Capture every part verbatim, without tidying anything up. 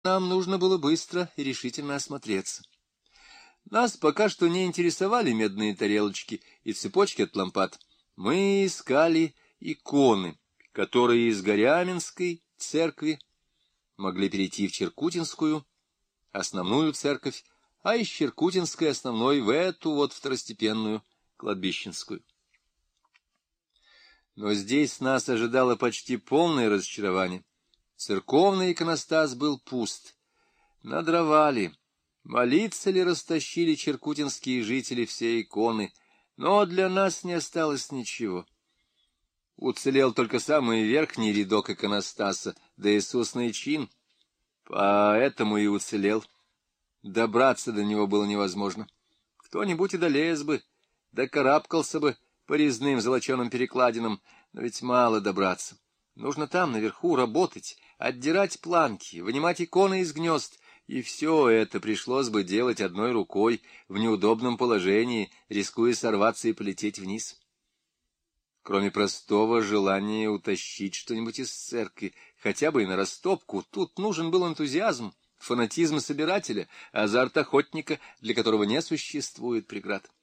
Нам нужно было быстро и решительно осмотреться. Нас пока что не интересовали медные тарелочки и цепочки от лампад. Мы искали иконы, которые из Горяминской церкви могли перейти в Черкутинскую основную церковь, а из Черкутинской основной в эту вот второстепенную кладбищенскую. Но здесь нас ожидало почти полное разочарование. Церковный иконостас был пуст. Надровали, молиться ли растащили черкутинские жители все иконы, но для нас не осталось ничего. Уцелел только самый верхний рядок иконостаса, да Иисусный чин, поэтому и уцелел. Добраться до него было невозможно. Кто-нибудь и долез бы, докарабкался бы по резным золоченым перекладинам, но ведь мало добраться. Нужно там, наверху, работать, отдирать планки, вынимать иконы из гнезд, и все это пришлось бы делать одной рукой, в неудобном положении, рискуя сорваться и полететь вниз. Кроме простого желания утащить что-нибудь из церкви, хотя бы и на растопку, тут нужен был энтузиазм, фанатизм собирателя, азарт охотника, для которого не существует преград.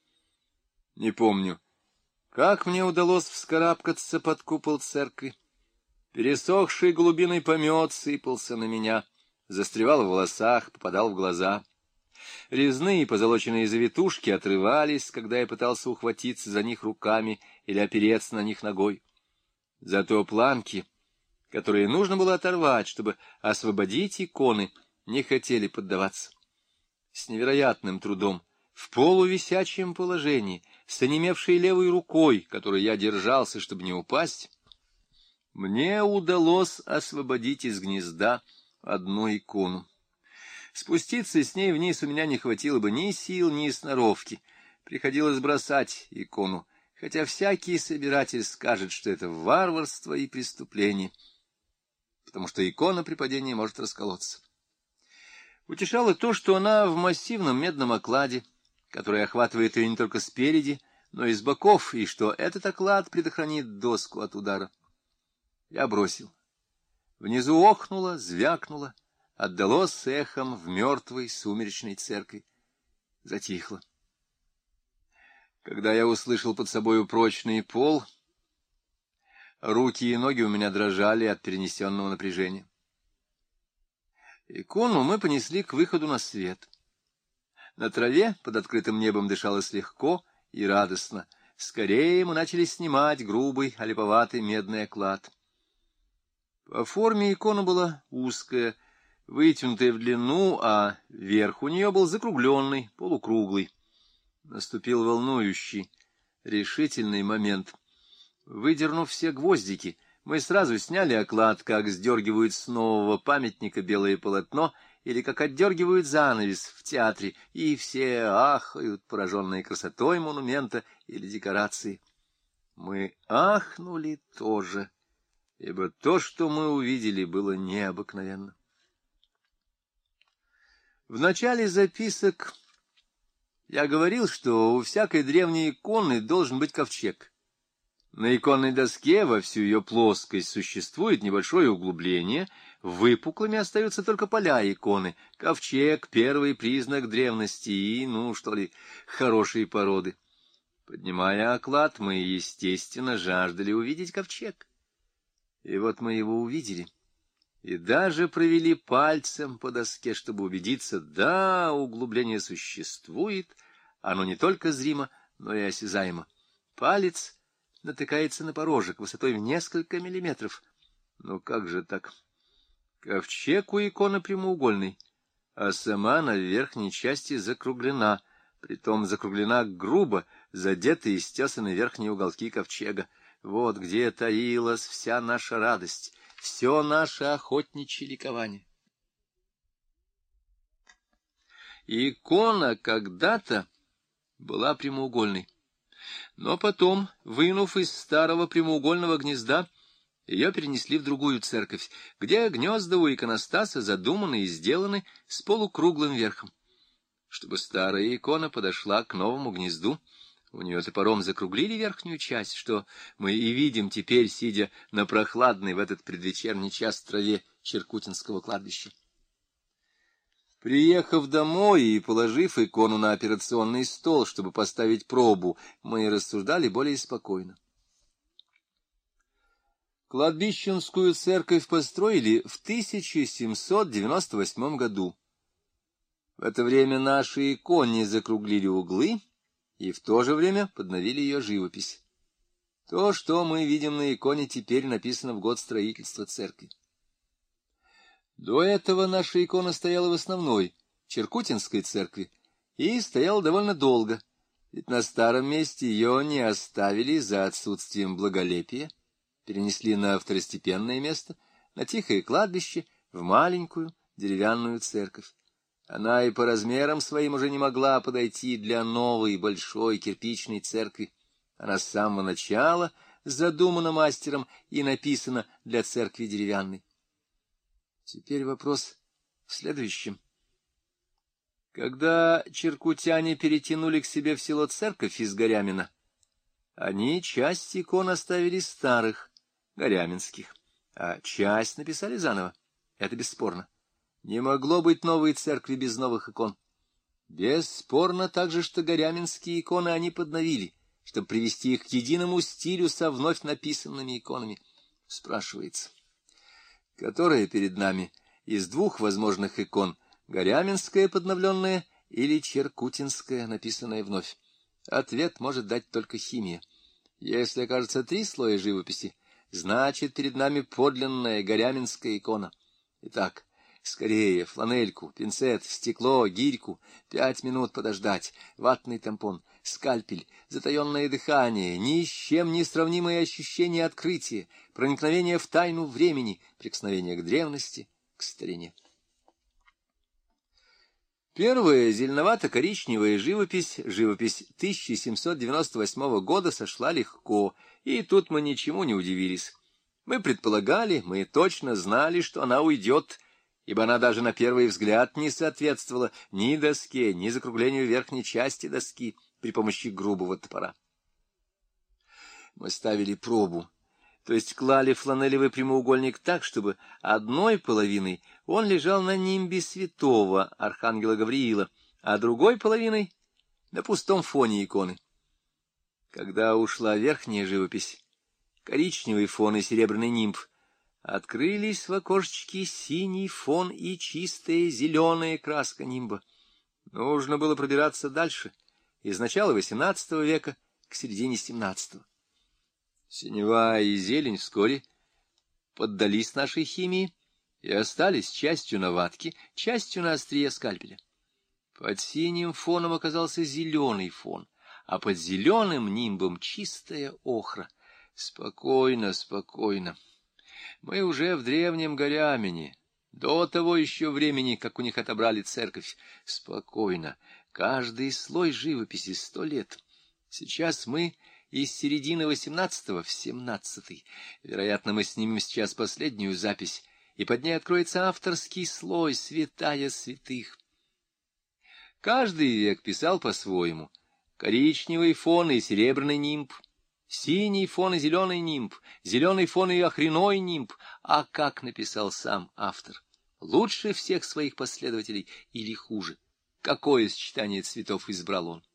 Не помню, как мне удалось вскарабкаться под купол церкви. Пересохший голубиный помет сыпался на меня, застревал в волосах, попадал в глаза. Резные позолоченные завитушки отрывались, когда я пытался ухватиться за них руками или опереться на них ногой. Зато планки, которые нужно было оторвать, чтобы освободить иконы, не хотели поддаваться. С невероятным трудом, в полувисячем положении, с онемевшей левой рукой, которой я держался, чтобы не упасть, мне удалось освободить из гнезда одну икону. Спуститься с ней вниз у меня не хватило бы ни сил, ни сноровки. Приходилось бросать икону, хотя всякий собиратель скажет, что это варварство и преступление, потому что икона при падении может расколоться. Утешало то, что она в массивном медном окладе, который охватывает ее не только спереди, но и с боков, и что этот оклад предохранит доску от удара. Я бросил. Внизу охнуло, звякнуло, отдалось эхом в мертвой сумеречной церкви. Затихло. Когда я услышал под собою прочный пол, руки и ноги у меня дрожали от перенесенного напряжения. Икону мы понесли к выходу на свет. На траве под открытым небом дышалось легко и радостно. Скорее мы начали снимать грубый, олиповатый медный оклад. По форме икона была узкая, вытянутая в длину, а верх у нее был закругленный, полукруглый. Наступил волнующий, решительный момент. Выдернув все гвоздики, мы сразу сняли оклад, как сдергивают с нового памятника белое полотно или как отдергивают занавес в театре, и все ахают, пораженные красотой монумента или декорации. Мы ахнули тоже, ибо то, что мы увидели, было необыкновенно. В начале записок я говорил, что у всякой древней иконы должен быть ковчег. На иконной доске во всю ее плоскость существует небольшое углубление, выпуклыми остаются только поля иконы, ковчег — первый признак древности и, ну, что ли, хорошей породы. Поднимая оклад, мы, естественно, жаждали увидеть ковчег. И вот мы его увидели, и даже провели пальцем по доске, чтобы убедиться, да, углубление существует, оно не только зримо, но и осязаемо. Палец натыкается на порожек высотой в несколько миллиметров. Но как же так? Ковчег у иконы прямоугольный, а сама на верхней части закруглена, притом закруглена грубо, задеты и стесаны верхние уголки ковчега. Вот где таилась вся наша радость, все наше охотничье ликование. Икона когда-то была прямоугольной, но потом, вынув из старого прямоугольного гнезда, ее перенесли в другую церковь, где гнезда у иконостаса задуманы и сделаны с полукруглым верхом. Чтобы старая икона подошла к новому гнезду, у нее топором закруглили верхнюю часть, что мы и видим теперь, сидя на прохладной в этот предвечерний час траве Черкутинского кладбища. Приехав домой и положив икону на операционный стол, чтобы поставить пробу, мы рассуждали более спокойно. Кладбищенскую церковь построили в тысяча семьсот девяносто восьмом году. В это время наши иконы закруглили углы и в то же время подновили ее живопись. То, что мы видим на иконе, теперь написано в год строительства церкви. До этого наша икона стояла в основной Черкутинской церкви и стояла довольно долго, ведь на старом месте ее не оставили за отсутствием благолепия, перенесли на второстепенное место, на тихое кладбище, в маленькую деревянную церковь. Она и по размерам своим уже не могла подойти для новой большой кирпичной церкви. Она с самого начала задумана мастером и написана для церкви деревянной. Теперь вопрос в следующем. Когда черкутяне перетянули к себе в село церковь из Горямина, они часть икон оставили старых, горяминских, а часть написали заново. Это бесспорно. Не могло быть новой церкви без новых икон. Бесспорно также, что горяминские иконы они подновили, чтобы привести их к единому стилю со вновь написанными иконами. Спрашивается, которая перед нами из двух возможных икон, горяминская подновленная или черкутинская, написанная вновь? Ответ может дать только химия. Если окажется три слоя живописи, значит, перед нами подлинная горяминская икона. Итак, скорее, фланельку, пинцет, стекло, гирьку, пять минут подождать, ватный тампон, скальпель, затаенное дыхание, ни с чем не сравнимое ощущение открытия, проникновение в тайну времени, прикосновение к древности, к старине. Первая зеленовато-коричневая живопись, живопись тысяча семьсот девяносто восьмого года, сошла легко, и тут мы ничему не удивились. Мы предполагали, мы точно знали, что она уйдет, ибо она даже на первый взгляд не соответствовала ни доске, ни закруглению верхней части доски при помощи грубого топора. Мы ставили пробу, то есть клали фланелевый прямоугольник так, чтобы одной половиной он лежал на нимбе святого архангела Гавриила, а другой половиной — на пустом фоне иконы. Когда ушла верхняя живопись, коричневый фон и серебряный нимб, открылись в окошечке синий фон и чистая зеленая краска нимба. Нужно было пробираться дальше, из начала восемнадцатого века к середине семнадцатого. Синева и зелень вскоре поддались нашей химии и остались частью на ватке, частью на острие скальпеля. Под синим фоном оказался зеленый фон, а под зеленым нимбом чистая охра. Спокойно, спокойно. Мы уже в древнем Горямине, до того еще времени, как у них отобрали церковь. Спокойно. Каждый слой живописи сто лет. Сейчас мы из середины восемнадцатого в семнадцатый. Вероятно, мы снимем сейчас последнюю запись, и под ней откроется авторский слой, святая святых. Каждый век писал по-своему. Коричневый фон и серебряный нимб, синий фон и зеленый нимб, зеленый фон и охряной нимб. А как написал сам автор? Лучше всех своих последователей или хуже? Какое сочетание цветов избрал он?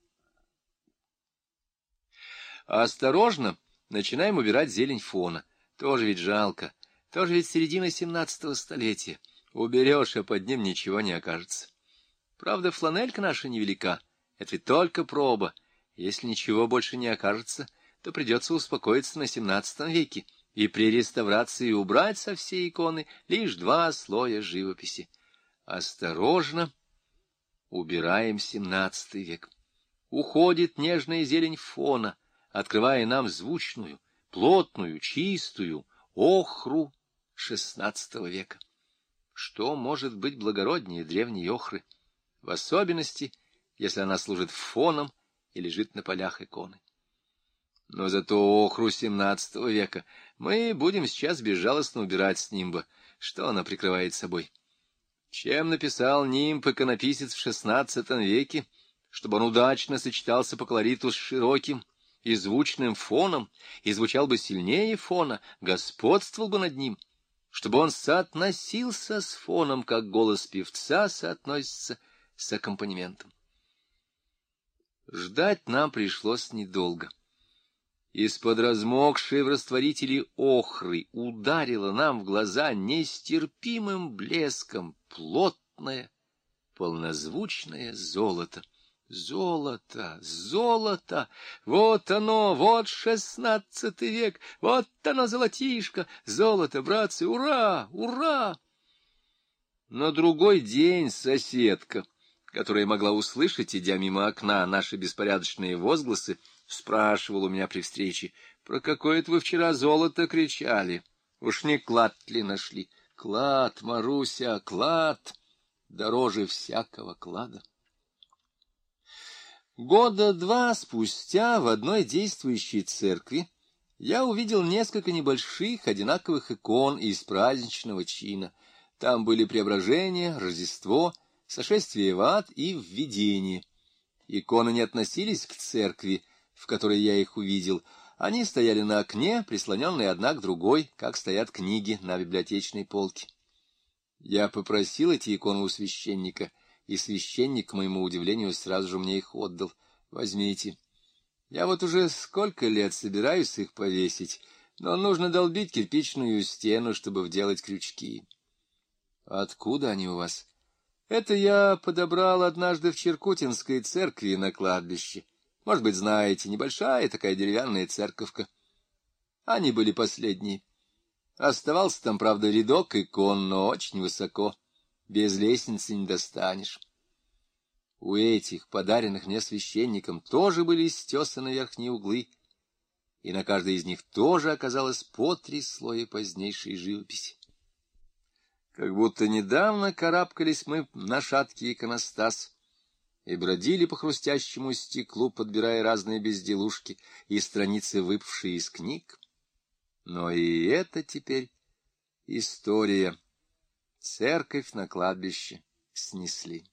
Осторожно начинаем убирать зелень фона. Тоже ведь жалко. Тоже ведь середина семнадцатого столетия. Уберешь, а под ним ничего не окажется. Правда, фланелька наша невелика. Это ведь только проба. Если ничего больше не окажется, то придется успокоиться на семнадцатом веке и при реставрации убрать со всей иконы лишь два слоя живописи. Осторожно убираем семнадцатый век. Уходит нежная зелень фона, открывая нам звучную, плотную, чистую охру шестнадцатого века. Что может быть благороднее древней охры, в особенности, если она служит фоном и лежит на полях иконы? Но зато охру семнадцатого века мы будем сейчас безжалостно убирать с нимба. Что она прикрывает собой? Чем написал нимб иконописец в шестнадцатом веке, чтобы он удачно сочетался по колориту с широким и звучным фоном, и звучал бы сильнее фона, господствовал бы над ним? чтобы он соотносился с фоном, как голос певца соотносится с аккомпанементом. Ждать нам пришлось недолго. Из-под размокшей в растворителе охры ударило нам в глаза нестерпимым блеском плотное, полнозвучное золото. Золото, золото! Вот оно, вот шестнадцатый век, вот оно, золотишко! Золото, братцы, ура, ура! На другой день соседка, которая могла услышать, идя мимо окна, наши беспорядочные возгласы, спрашивал у меня при встрече: про какое-то вы вчера золото кричали? Уж не клад ли нашли? Клад, Маруся, клад, дороже всякого клада. Года два спустя в одной действующей церкви я увидел несколько небольших одинаковых икон из праздничного чина. Там были Преображение, Рождество, Сошествие в ад и Введение. Иконы не относились к церкви, в которой я их увидел. Они стояли на окне, прислоненные одна к другой, как стоят книги на библиотечной полке. Я попросил эти иконы у священника, и священник, к моему удивлению, сразу же мне их отдал. Возьмите. Я вот уже сколько лет собираюсь их повесить, но нужно долбить кирпичную стену, чтобы вделать крючки. Откуда они у вас? Это я подобрал однажды в Черкутинской церкви на кладбище. Может быть, знаете, небольшая такая деревянная церковка. Они были последние. Оставался там, правда, рядок икон, но очень высоко. Без лестницы не достанешь. У этих, подаренных мне священником, тоже были стесаны верхние углы, и на каждой из них тоже оказалось по три слоя позднейшей живописи. Как будто недавно карабкались мы на шаткий иконостас и бродили по хрустящему стеклу, подбирая разные безделушки и страницы, выпавшие из книг. Но и это теперь история. Церковь на кладбище снесли.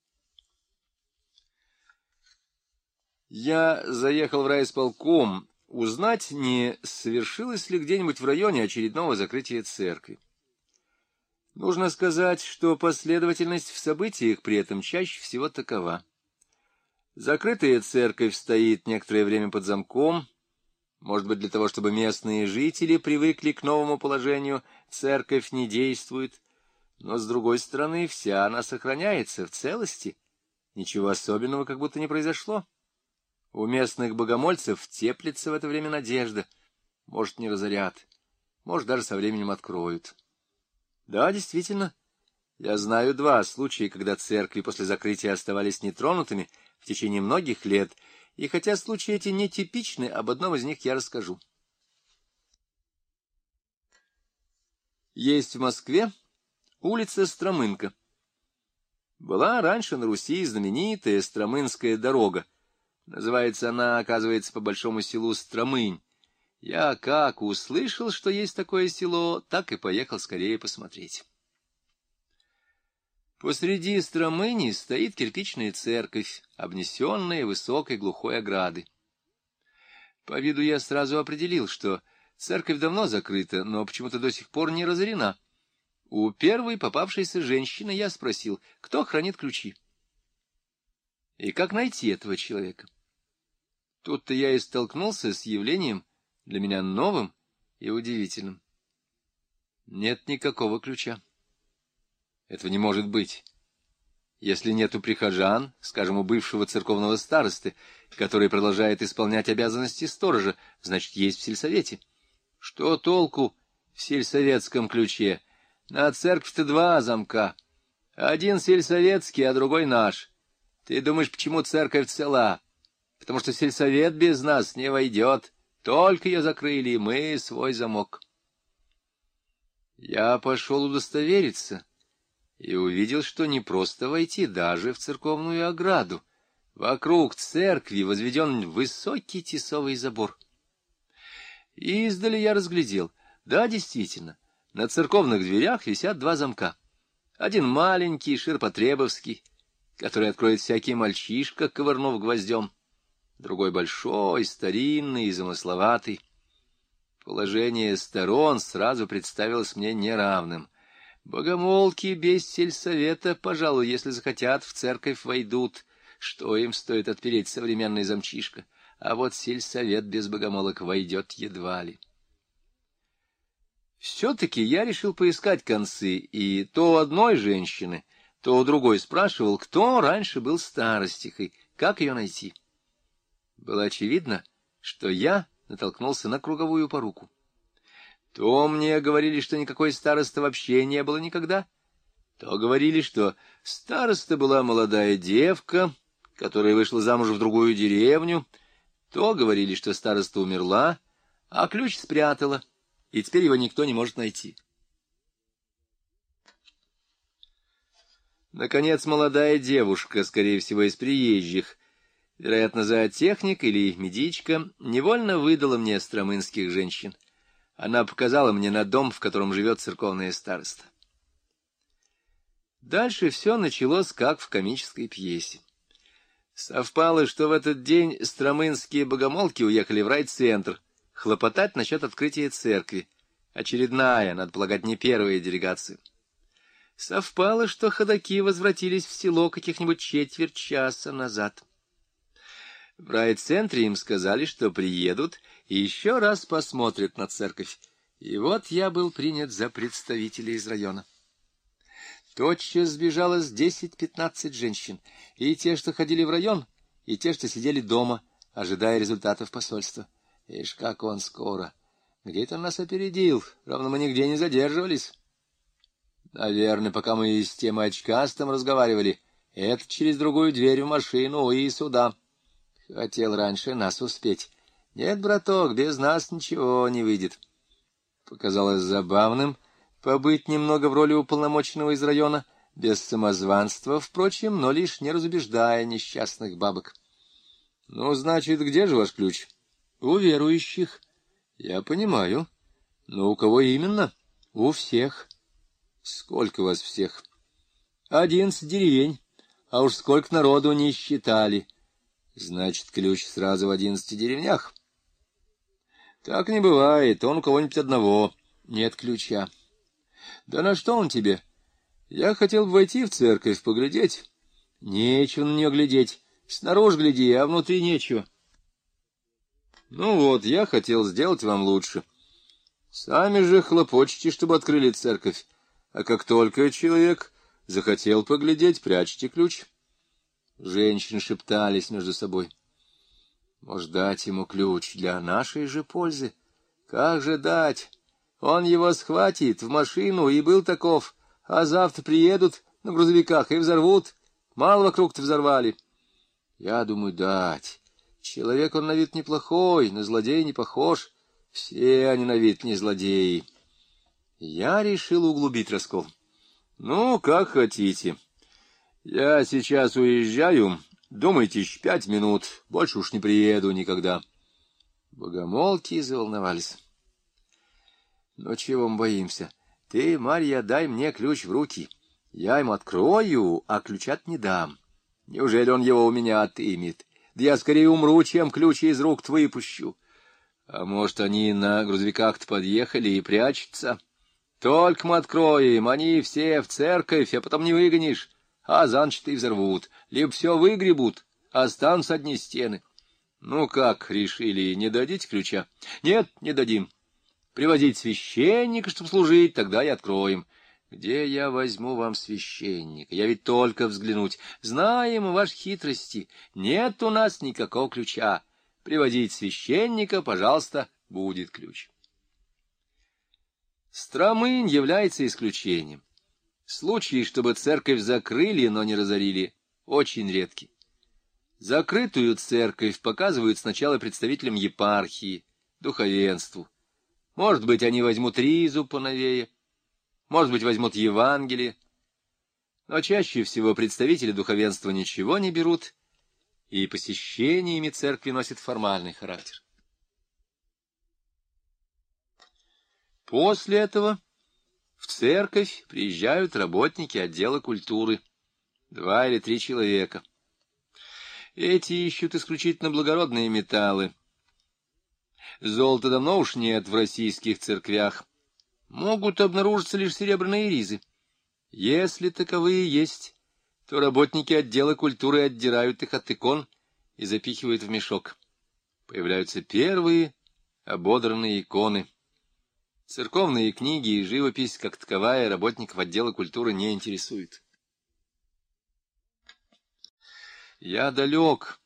Я заехал в райисполком узнать, не совершилось ли где-нибудь в районе очередного закрытия церкви. Нужно сказать, что последовательность в событиях при этом чаще всего такова. Закрытая церковь стоит некоторое время под замком, может быть, для того, чтобы местные жители привыкли к новому положению, церковь не действует. Но, с другой стороны, вся она сохраняется в целости. Ничего особенного как будто не произошло. У местных богомольцев теплится в это время надежда. Может, не разорят, может, даже со временем откроют. Да, действительно, я знаю два случая, когда церкви после закрытия оставались нетронутыми в течение многих лет, и хотя случаи эти нетипичны, об одном из них я расскажу. Есть в Москве улица Стромынка. Была раньше на Руси знаменитая Стромынская дорога. Называется она, оказывается, по большому селу Стромынь. Я как услышал, что есть такое село, так и поехал скорее посмотреть. Посреди Стромыни стоит кирпичная церковь, обнесенная высокой глухой оградой. По виду я сразу определил, что церковь давно закрыта, но почему-то до сих пор не разорена. У первой попавшейся женщины я спросил, кто хранит ключи. И как найти этого человека? Тут-то я и столкнулся с явлением для меня новым и удивительным. Нет никакого ключа. Этого не может быть. Если нет у прихожан, скажем, у бывшего церковного старосты, который продолжает исполнять обязанности сторожа, значит, есть в сельсовете. Что толку в сельсоветском ключе? На церковь-то два замка. Один сельсоветский, а другой наш. Ты думаешь, почему церковь цела? Потому что сельсовет без нас не войдет. Только ее закрыли, и мы свой замок. Я пошел удостовериться и увидел, что не просто войти даже в церковную ограду. Вокруг церкви возведен высокий тесовый забор. Издали я разглядел. Да, действительно, на церковных дверях висят два замка. Один маленький, ширпотребовский, который откроет всякий мальчишка, ковырнув гвоздем. Другой большой, старинный и замысловатый. Положение сторон сразу представилось мне неравным. Богомолки без сельсовета, пожалуй, если захотят, в церковь войдут. Что им стоит отпереть современный замчишка? А вот сельсовет без богомолок войдет едва ли. Все-таки я решил поискать концы, и то у одной женщины, то у другой спрашивал, кто раньше был старостихой, как ее найти. Было очевидно, что я натолкнулся на круговую поруку. То мне говорили, что никакой староста вообще не было никогда, то говорили, что староста была молодая девка, которая вышла замуж в другую деревню, то говорили, что староста умерла, а ключ спрятала, и теперь его никто не может найти. Наконец, молодая девушка, скорее всего, из приезжих, вероятно, зоотехник или медичка, невольно выдала мне стромынских женщин. Она показала мне на дом, в котором живет церковная староста. Дальше все началось, как в комической пьесе. Совпало, что в этот день стромынские богомолки уехали в райцентр хлопотать насчет открытия церкви. Очередная, надо полагать, не первая делегация. Совпало, что ходаки возвратились в село каких-нибудь четверть часа назад. В райцентре им сказали, что приедут и еще раз посмотрят на церковь. И вот я был принят за представителя из района. Тотчас сбежалось десять-пятнадцать женщин, и те, что ходили в район, и те, что сидели дома, ожидая результатов посольства. Ишь, как он скоро! Где-то он нас опередил, равно мы нигде не задерживались. Наверное, пока мы с тем очкастом разговаривали, это через другую дверь в машину и сюда. Хотел раньше нас успеть. Нет, браток, без нас ничего не выйдет. Показалось забавным побыть немного в роли уполномоченного из района, без самозванства, впрочем, но лишь не разубеждая несчастных бабок. — Ну, значит, где же ваш ключ? — У верующих. — Я понимаю. Но у кого именно? — У всех. — Сколько вас всех? — Одиннадцать деревень, а уж сколько народу не считали. — Значит, ключ сразу в одиннадцати деревнях? — Так не бывает, он у кого-нибудь одного. Нет ключа. — Да на что он тебе? Я хотел бы войти в церковь, поглядеть. — Нечего на нее глядеть. Снаружи гляди, а внутри нечего. — Ну вот, я хотел сделать вам лучше. Сами же хлопочете, чтобы открыли церковь. А как только человек захотел поглядеть, прячьте ключ. Женщины шептались между собой. Может, дать ему ключ для нашей же пользы? Как же дать? Он его схватит в машину, и был таков, а завтра приедут на грузовиках и взорвут. Мало вокруг-то взорвали. Я думаю, дать. Человек он на вид неплохой, на злодея не похож. Все они на вид не злодеи. Я решил углубить раскол. Ну, как хотите. Я сейчас уезжаю. Думайте, еще пять минут. Больше уж не приеду никогда. Богомолки заволновались. Ну, чего мы боимся? Ты, Марья, дай мне ключ в руки. Я ему открою, а ключ не дам. Неужели он его у меня отымет? Да я скорее умру, чем ключ из рук выпущу. А может, они на грузовиках-то подъехали и прячутся? Только мы откроем, они все в церковь, а потом не выгонишь, а за ночь-то и взорвут. Либо все выгребут, останутся одни стены. Ну как, решили, не дадите ключа? Нет, не дадим. Привозить священника, чтобы служить, тогда и откроем. Где я возьму вам священника? Я ведь только взглянуть. Знаем ваши хитрости. Нет у нас никакого ключа. Приводить священника, пожалуйста, будет ключ. Стромынь является исключением. Случаи, чтобы церковь закрыли, но не разорили, очень редки. Закрытую церковь показывают сначала представителям епархии, духовенству. Может быть, они возьмут ризу поновее, может быть, возьмут Евангелие. Но чаще всего представители духовенства ничего не берут, и посещениями церкви носит формальный характер. После этого в церковь приезжают работники отдела культуры, два или три человека. Эти ищут исключительно благородные металлы. Золота давно уж нет в российских церквях. Могут обнаружиться лишь серебряные ризы. Если таковые есть, то работники отдела культуры отдирают их от икон и запихивают в мешок. Появляются первые ободранные иконы. Церковные книги и живопись, как таковая, работников отдела культуры не интересует. Я далек